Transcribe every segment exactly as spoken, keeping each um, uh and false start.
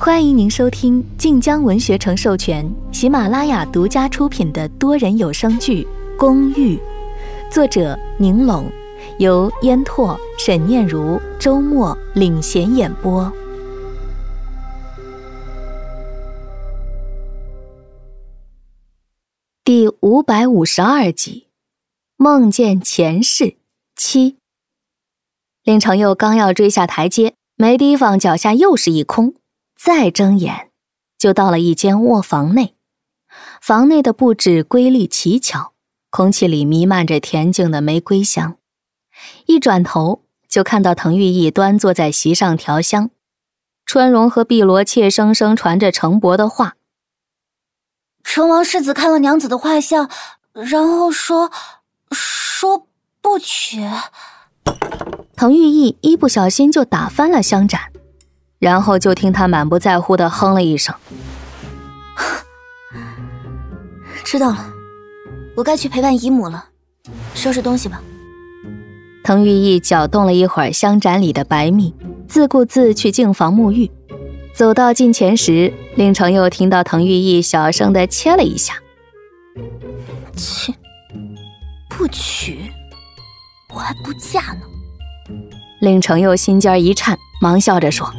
欢迎您收听晋江文学城授权、喜马拉雅独家出品的多人有声剧《公寓》，作者宁龙，由烟拓、沈念如、周末领衔演播。第五百五十二集，梦见前世七。令程佑刚要追下台阶，没提防脚下又是一空，再睁眼就到了一间卧房内。房内的布置瑰丽奇巧，空气里弥漫着恬静的玫瑰香。一转头就看到滕玉义端坐在席上调香，春荣和碧罗怯生生传着程伯的话： 成王世子看了娘子的画像，然后说说不娶。 滕玉义一不小心就打翻了香盏，然后就听他满不在乎地哼了一声： 知道了，我该去陪伴姨母了，收拾东西吧。 滕玉义搅动了一会儿香盏里的白蜜，自顾自去净房沐浴。走到近前时，令程又听到滕玉义小声地切了一下： 切，不娶我还不嫁呢。 令程又心尖一颤，忙笑着说：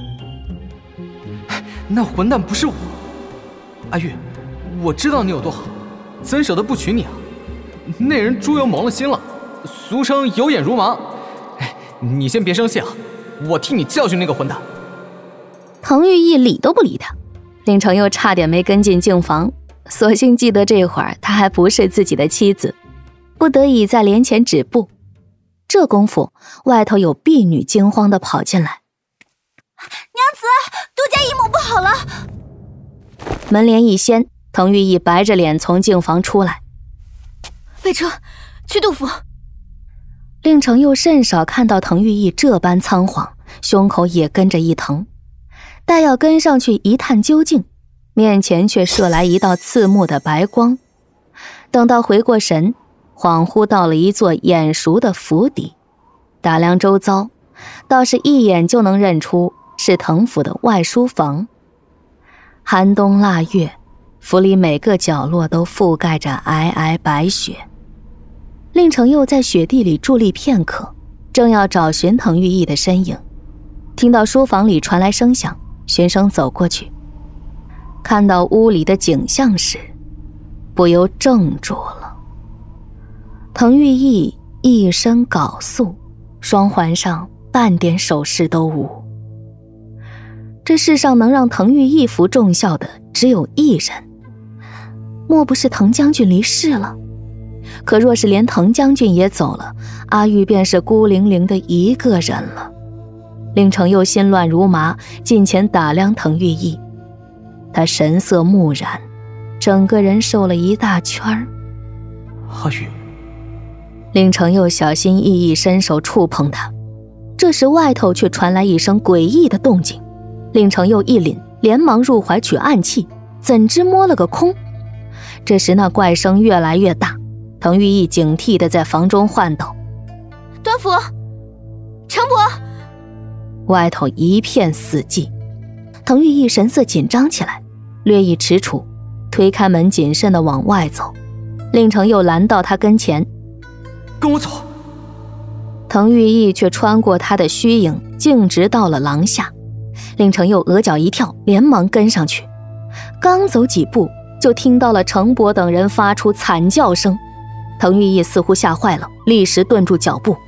那混蛋不是我。阿玉，我知道你有多好，怎舍得不娶你啊？那人猪油蒙了心了，俗称有眼如麻。哎，你先别生气啊，我替你教训那个混蛋。 滕玉义理都不理他，令程又差点没跟进净房，所幸记得这会儿他还不是自己的妻子，不得已在帘前止步。这功夫，外头有婢女惊慌地跑进来： 娘子，杜家姨母不好了！ 门帘一掀，滕玉义白着脸从净房出来： 备车，去杜府。 令程又甚少看到滕玉义这般仓皇，胸口也跟着一疼。待要跟上去一探究竟，面前却射来一道刺目的白光。等到回过神，恍惚到了一座眼熟的府邸，打量周遭，倒是一眼就能认出是滕府的外书房。寒冬腊月，府里每个角落都覆盖着皑皑白雪。令程又在雪地里伫立片刻，正要找寻滕玉义的身影，听到书房里传来声响，循声走过去，看到屋里的景象时，不由怔住了。滕玉义一身缟素，双环上半点首饰都无。这世上能让滕玉义服重效的只有一人，莫不是滕将军离世了？可若是连滕将军也走了，阿玉便是孤零零的一个人了。令程又心乱如麻，近前打量滕玉义，他神色木然，整个人瘦了一大圈儿。 阿玉。 令程又小心翼翼伸手触碰他，这时外头却传来一声诡异的动静。令程又一凛，连忙入怀取暗器，怎知摸了个空。这时那怪声越来越大，滕玉义警惕地在房中唤道： 端府，程伯。 外头一片死寂，滕玉义神色紧张起来，略一踟蹰，推开门谨慎地往外走。令程又拦到他跟前： 跟我走。 滕玉义却穿过他的虚影，径直到了廊下。令程又额角一跳，连忙跟上去。刚走几步，就听到了程伯等人发出惨叫声。滕玉义似乎吓坏了，立时顿住脚步。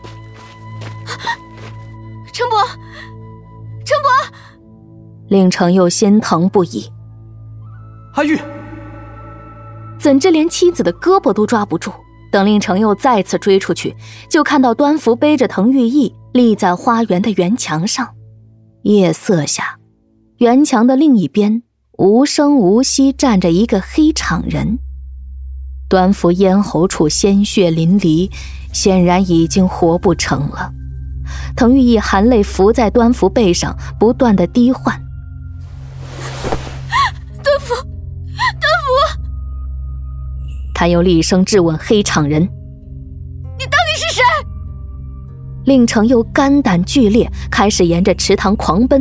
程伯，程伯！ 令程又心疼不已。 阿玉， 怎知连妻子的胳膊都抓不住？等令程又再次追出去，就看到端福背着滕玉义立在花园的圆墙上。夜色下，圆墙的另一边无声无息站着一个黑氅人，端福咽喉处鲜血淋漓，显然已经活不成了。滕玉义含泪伏在端福背上，不断地低唤： 端福，端福！ 他又厉声质问黑氅人： 你到底是谁？ 令程又肝胆俱裂，开始沿着池塘狂奔。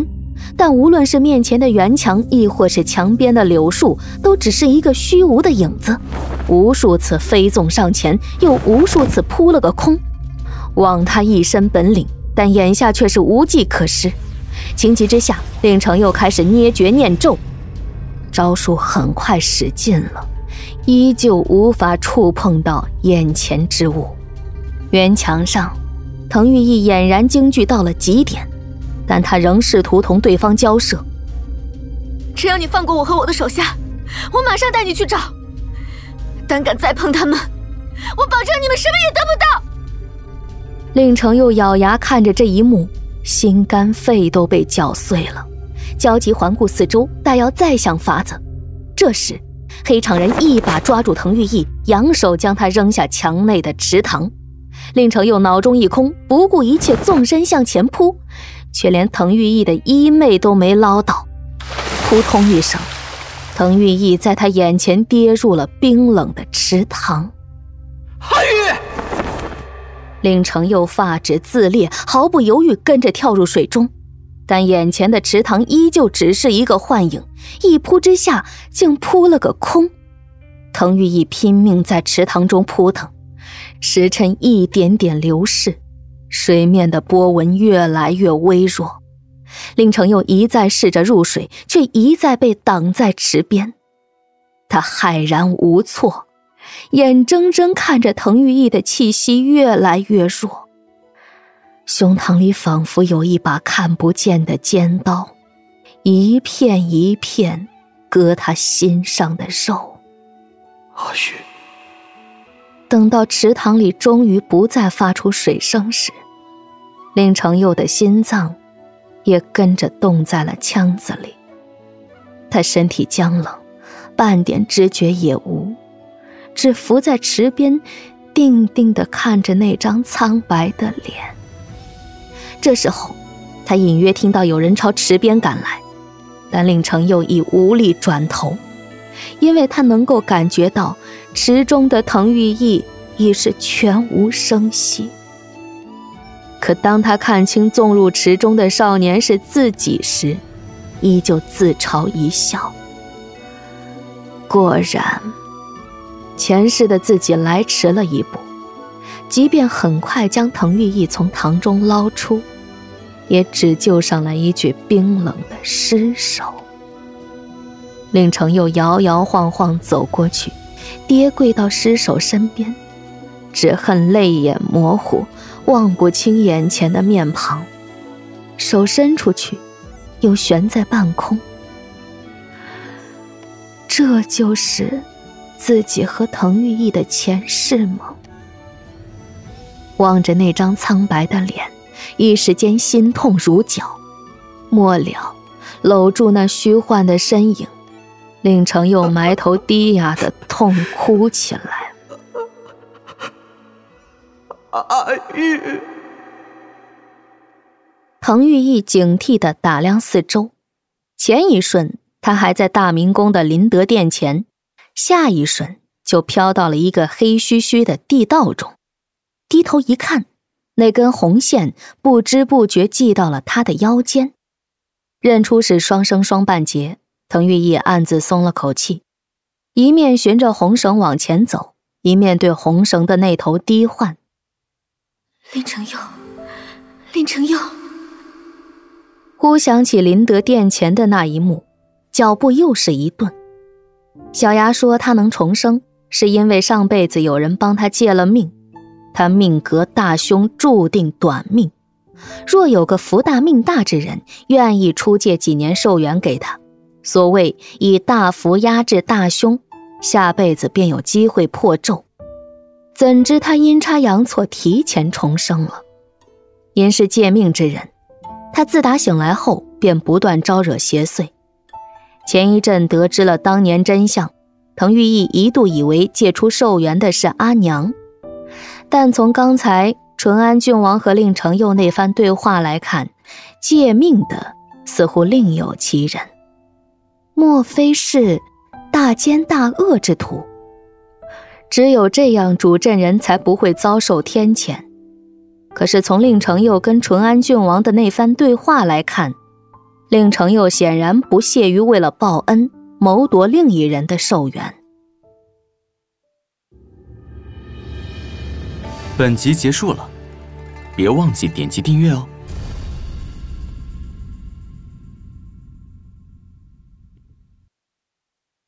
但无论是面前的圆墙，亦或是墙边的柳树，都只是一个虚无的影子，无数次飞纵上前，又无数次扑了个空。望他一身本领，但眼下却是无计可施。情急之下，令城又开始捏诀念咒，招数很快使尽了，依旧无法触碰到眼前之物。圆墙上，滕玉义俨然惊惧到了极点，但他仍试图同对方交涉。 只要你放过我和我的手下，我马上带你去找。胆敢再碰他们，我保证你们什么也得不到。 令城又咬牙看着这一幕，心肝肺都被搅碎了，焦急环顾四周，待要再想法子。这时黑场人一把抓住滕玉义，扬手将他扔下墙内的池塘。令城又脑中一空，不顾一切纵身向前扑，却连滕玉义的衣袂都没捞到。扑通一声，滕玉义在他眼前跌入了冰冷的池塘。 阿玉！ 令城又发指自裂，毫不犹豫跟着跳入水中，但眼前的池塘依旧只是一个幻影，一扑之下竟扑了个空。滕玉义拼命在池塘中扑腾，时辰一点点流逝，水面的波纹越来越微弱。令城又一再试着入水，却一再被挡在池边。他骇然无措，眼睁睁看着滕玉义的气息越来越弱，胸膛里仿佛有一把看不见的尖刀，一片一片割他心上的肉。 阿玉。 等到池塘里终于不再发出水声时，令城佑的心脏也跟着冻在了腔子里。他身体僵冷，半点知觉也无，只伏在池边，定定地看着那张苍白的脸。这时候，他隐约听到有人朝池边赶来，但令城佑已无力转头，因为他能够感觉到池中的滕玉义已是全无声息。可当他看清纵入池中的少年是自己时，依旧自嘲一笑。果然，前世的自己来迟了一步，即便很快将滕玉义从塘中捞出，也只救上来一具冰冷的尸首。令城又摇摇晃晃走过去，跌跪到尸首身边，只恨泪眼模糊，望不清眼前的面庞，手伸出去，又悬在半空。这就是自己和滕玉义的前世吗？望着那张苍白的脸，一时间心痛如绞，末了搂住那虚幻的身影，令城又埋头低哑地痛哭起来。 阿玉。 滕玉义警惕地打量四周，前一瞬他还在大明宫的麟德殿前，下一瞬就飘到了一个黑黢黢的地道中。低头一看，那根红线不知不觉系到了他的腰间，认出是双生双半截，滕玉义暗自松了口气，一面循着红绳往前走，一面对红绳的那头低唤： 令城佑，令城佑。 忽想起麟德殿前的那一幕，脚步又是一顿。小牙说他能重生，是因为上辈子有人帮他借了命，他命格大凶，注定短命。若有个福大命大之人愿意出借几年寿元给他，所谓以大福压制大凶，下辈子便有机会破咒。怎知他阴差阳错提前重生了。因是借命之人，他自打醒来后便不断招惹邪祟。前一阵得知了当年真相，滕玉义一度以为借出寿元的是阿娘，但从刚才淳安郡王和令城佑那番对话来看，借命的似乎另有其人。莫非是大奸大恶之徒？只有这样，主阵人才不会遭受天谴。可是从令城佑跟淳安郡王的那番对话来看， 令程佑显然不屑于为了报恩谋夺另一人的寿元。 本集结束了，别忘记点击订阅哦。